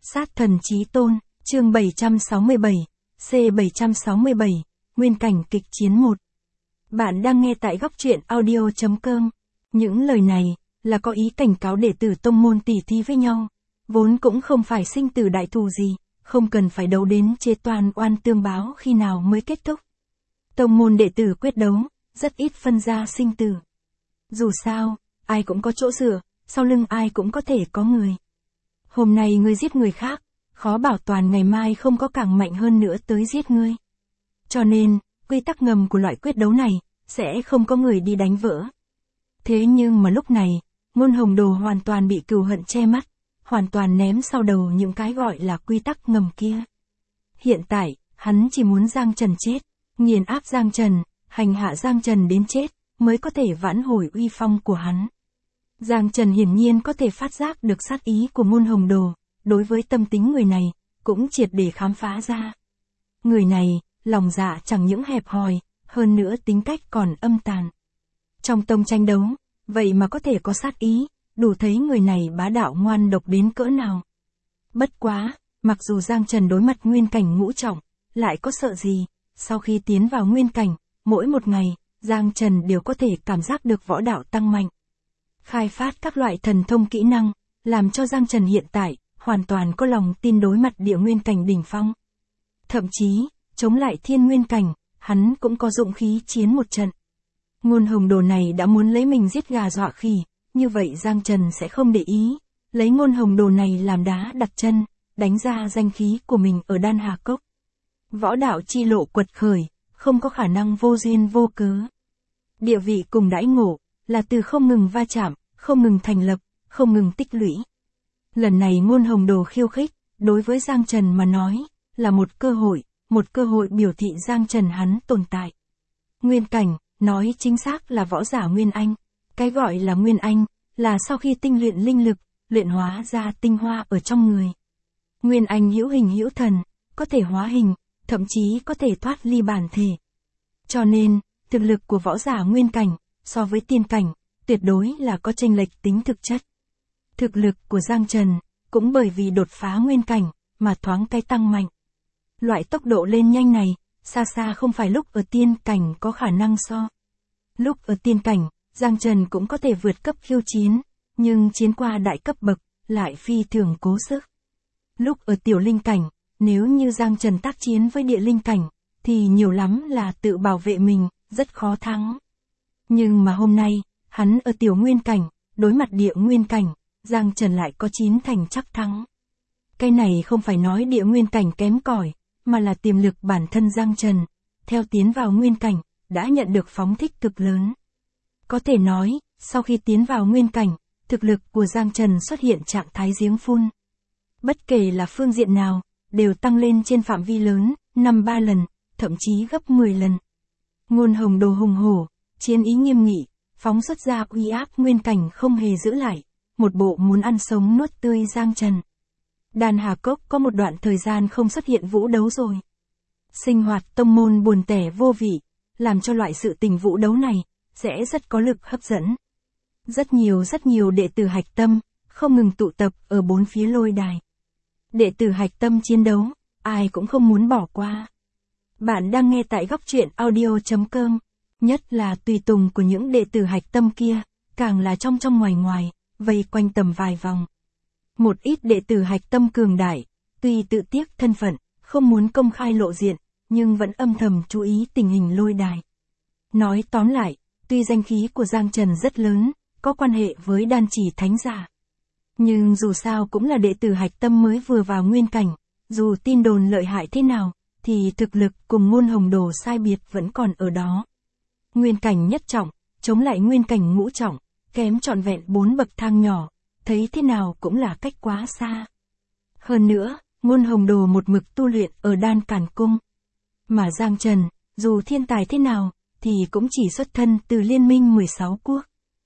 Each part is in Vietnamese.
Sát thần chí tôn, chương 767, C767, Nguyên cảnh kịch chiến 1. Bạn đang nghe tại góc truyện audio.com. Những lời này là có ý cảnh cáo đệ tử tông môn tỉ thí với nhau, vốn cũng không phải sinh tử đại thù gì, không cần phải đấu đến chê toan oan tương báo khi nào mới kết thúc. Tông môn đệ tử quyết đấu, rất ít phân ra sinh tử. Dù sao, ai cũng có chỗ dựa, sau lưng ai cũng có thể có người. Hôm nay ngươi giết người khác, khó bảo toàn ngày mai không có càng mạnh hơn nữa tới giết ngươi. Cho nên, quy tắc ngầm của loại quyết đấu này, sẽ không có người đi đánh vỡ. Thế nhưng mà lúc này, Ngôn Hồng Đồ hoàn toàn bị cừu hận che mắt, hoàn toàn ném sau đầu những cái gọi là quy tắc ngầm kia. Hiện tại, hắn chỉ muốn Giang Trần chết, nghiền áp Giang Trần, hành hạ Giang Trần đến chết, mới có thể vãn hồi uy phong của hắn. Giang Trần hiển nhiên có thể phát giác được sát ý của Ngôn Hồng Đồ, đối với tâm tính người này, cũng triệt để khám phá ra. Người này, lòng dạ chẳng những hẹp hòi, hơn nữa tính cách còn âm tàn. Trong tông tranh đấu, vậy mà có thể có sát ý, đủ thấy người này bá đạo ngoan độc đến cỡ nào. Bất quá, mặc dù Giang Trần đối mặt nguyên cảnh ngũ trọng, lại có sợ gì, sau khi tiến vào nguyên cảnh, mỗi một ngày, Giang Trần đều có thể cảm giác được võ đạo tăng mạnh. Khai phát các loại thần thông kỹ năng, làm cho Giang Trần hiện tại, hoàn toàn có lòng tin đối mặt địa nguyên cảnh đỉnh phong. Thậm chí, chống lại thiên nguyên cảnh, hắn cũng có dụng khí chiến một trận. Ngôn Hồng Đồ này đã muốn lấy mình giết gà dọa khỉ, như vậy Giang Trần sẽ không để ý, lấy Ngôn Hồng Đồ này làm đá đặt chân, đánh ra danh khí của mình ở Đan Hà Cốc. Võ đạo chi lộ quật khởi, không có khả năng vô duyên vô cớ. Địa vị cùng đãi ngộ, là từ không ngừng va chạm, không ngừng thành lập, không ngừng tích lũy. Lần này Ngôn Hồng Đồ khiêu khích, đối với Giang Trần mà nói, là một cơ hội biểu thị Giang Trần hắn tồn tại. Nguyên cảnh, nói chính xác là võ giả Nguyên Anh. Cái gọi là Nguyên Anh, là sau khi tinh luyện linh lực, luyện hóa ra tinh hoa ở trong người. Nguyên Anh hữu hình hữu thần, có thể hóa hình, thậm chí có thể thoát ly bản thể. Cho nên, thực lực của võ giả Nguyên cảnh, so với tiên cảnh, tuyệt đối là có chênh lệch tính thực chất. Thực lực của Giang Trần, cũng bởi vì đột phá nguyên cảnh, mà thoáng cái tăng mạnh. Loại tốc độ lên nhanh này, xa xa không phải lúc ở tiên cảnh có khả năng so. Lúc ở tiên cảnh, Giang Trần cũng có thể vượt cấp khiêu chiến, nhưng chiến qua đại cấp bậc, lại phi thường cố sức. Lúc ở tiểu linh cảnh, nếu như Giang Trần tác chiến với địa linh cảnh, thì nhiều lắm là tự bảo vệ mình, rất khó thắng. Nhưng mà hôm nay, hắn ở tiểu nguyên cảnh, đối mặt địa nguyên cảnh, Giang Trần lại có 9 thành chắc thắng. Cái này không phải nói địa nguyên cảnh kém cỏi, mà là tiềm lực bản thân Giang Trần, theo tiến vào nguyên cảnh, đã nhận được phóng thích cực lớn. Có thể nói, sau khi tiến vào nguyên cảnh, thực lực của Giang Trần xuất hiện trạng thái giếng phun. Bất kể là phương diện nào, đều tăng lên trên phạm vi lớn, 5-3 lần, thậm chí gấp 10 lần. Ngôn Hồng Đồ hùng hổ, chiến ý nghiêm nghị, phóng xuất ra uy áp nguyên cảnh không hề giữ lại, một bộ muốn ăn sống nuốt tươi Giang Trần. Đan Hà Cốc có một đoạn thời gian không xuất hiện vũ đấu rồi. Sinh hoạt tông môn buồn tẻ vô vị, làm cho loại sự tình vũ đấu này, sẽ rất có lực hấp dẫn. Rất nhiều đệ tử hạch tâm, không ngừng tụ tập ở bốn phía lôi đài. Đệ tử hạch tâm chiến đấu, ai cũng không muốn bỏ qua. Bạn đang nghe tại góc truyện audio.com, nhất là tùy tùng của những đệ tử hạch tâm kia, càng là trong ngoài, vây quanh tầm vài vòng. Một ít đệ tử hạch tâm cường đại, tuy tự tiếc thân phận, không muốn công khai lộ diện, nhưng vẫn âm thầm chú ý tình hình lôi đài. Nói tóm lại, tuy danh khí của Giang Trần rất lớn, có quan hệ với Đan Chỉ Thánh Giả, nhưng dù sao cũng là đệ tử hạch tâm mới vừa vào nguyên cảnh, dù tin đồn lợi hại thế nào, thì thực lực cùng Ngôn Hồng Đồ sai biệt vẫn còn ở đó. Nguyên cảnh nhất trọng, chống lại nguyên cảnh ngũ trọng, kém trọn vẹn 4 bậc thang nhỏ, thấy thế nào cũng là cách quá xa. Hơn nữa, Ngôn Hồng Đồ một mực tu luyện ở Đan Càn Cung. Mà Giang Trần, dù thiên tài thế nào, thì cũng chỉ xuất thân từ liên minh 16 quốc.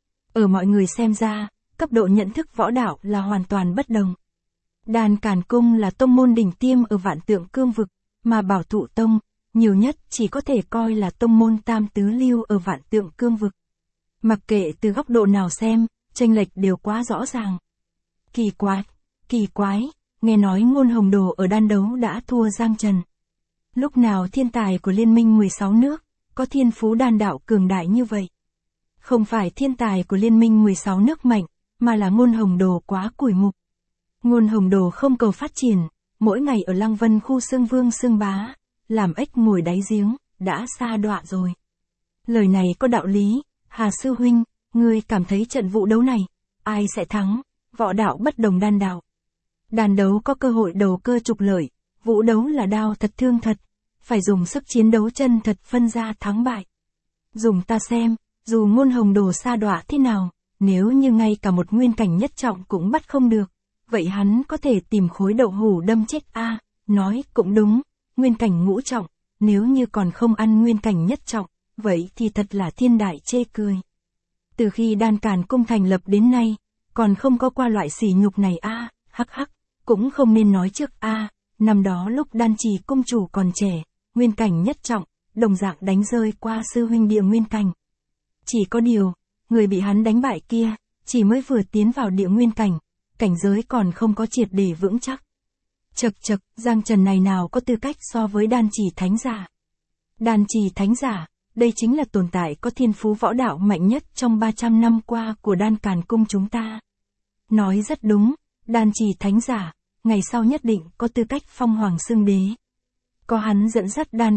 Ở mọi người xem ra, cấp độ nhận thức võ đạo là hoàn toàn bất đồng. Đan Càn Cung là tông môn đỉnh tiêm ở Vạn Tượng Cương vực, mà Bảo Thụ Tông, nhiều nhất chỉ có thể coi là tông môn tam tứ lưu ở Vạn Tượng Cương vực. Mặc kệ từ góc độ nào xem, chênh lệch đều quá rõ ràng. Kỳ quái, nghe nói Ngôn Hồng Đồ ở đan đấu đã thua Giang Trần. Lúc nào thiên tài của Liên minh 16 nước, có thiên phú đan đạo cường đại như vậy? Không phải thiên tài của Liên minh 16 nước mạnh, mà là Ngôn Hồng Đồ quá cùi mục. Ngôn Hồng Đồ không cầu phát triển, mỗi ngày ở Lăng Vân khu xương vương xương bá, làm ếch ngồi đáy giếng, đã sa đọa rồi. Lời này có đạo lý, Hà Sư Huynh, ngươi cảm thấy trận vũ đấu này, ai sẽ thắng? Võ đạo bất đồng đan đạo. Đan đấu có cơ hội đầu cơ trục lợi, vũ đấu là đao thật thương thật, phải dùng sức chiến đấu chân thật phân ra thắng bại. Dùng ta xem, dù Ngôn Hồng Đồ sa đọa thế nào, nếu như ngay cả một nguyên cảnh nhất trọng cũng bắt không được, vậy hắn có thể tìm khối đậu hủ đâm chết a. Nói cũng đúng, nguyên cảnh ngũ trọng, nếu như còn không ăn nguyên cảnh nhất trọng, vậy thì thật là thiên đại chê cười. Từ khi Đan Càn Cung thành lập đến nay, còn không có qua loại sỉ nhục này a. Hắc hắc, cũng không nên nói trước a. Năm đó lúc Đan Trì cung chủ còn trẻ, nguyên cảnh nhất trọng, đồng dạng đánh rơi qua sư huynh địa nguyên cảnh. Chỉ có điều, người bị hắn đánh bại kia, chỉ mới vừa tiến vào địa nguyên cảnh, cảnh giới còn không có triệt để vững chắc. Chậc chậc, Giang Trần này nào có tư cách so với Đan Trì thánh giả. Đan Trì thánh giả, đây chính là tồn tại có thiên phú võ đạo mạnh nhất trong 300 năm qua của Đan Càn Cung chúng ta. Nói rất đúng, Đan Trì thánh giả, ngày sau nhất định có tư cách phong hoàng xưng đế. Có hắn dẫn dắt Đan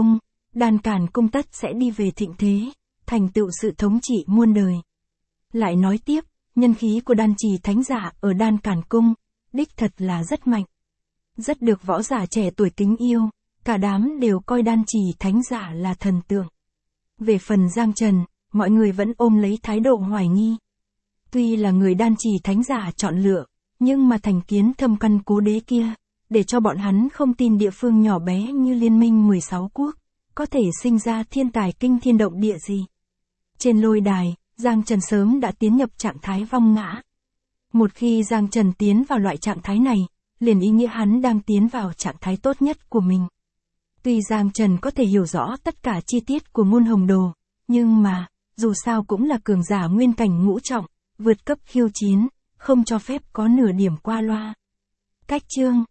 Càn Cung tất sẽ đi về thịnh thế, thành tựu sự thống trị muôn đời. Lại nói tiếp, nhân khí của Đan Trì thánh giả ở Đan Càn Cung, đích thật là rất mạnh. Rất được võ giả trẻ tuổi kính yêu, cả đám đều coi Đan Trì thánh giả là thần tượng. Về phần Giang Trần, mọi người vẫn ôm lấy thái độ hoài nghi. Tuy là người Đan Trì thánh giả chọn lựa, nhưng mà thành kiến thâm căn cố đế kia, để cho bọn hắn không tin địa phương nhỏ bé như Liên minh 16 quốc, có thể sinh ra thiên tài kinh thiên động địa gì. Trên lôi đài, Giang Trần sớm đã tiến nhập trạng thái vong ngã. Một khi Giang Trần tiến vào loại trạng thái này, liền ý nghĩa hắn đang tiến vào trạng thái tốt nhất của mình. Tuy Giang Trần có thể hiểu rõ tất cả chi tiết của Ngôn Hồng Đồ, nhưng mà, dù sao cũng là cường giả nguyên cảnh ngũ trọng, vượt cấp khiêu chiến, không cho phép có nửa điểm qua loa. Cách chương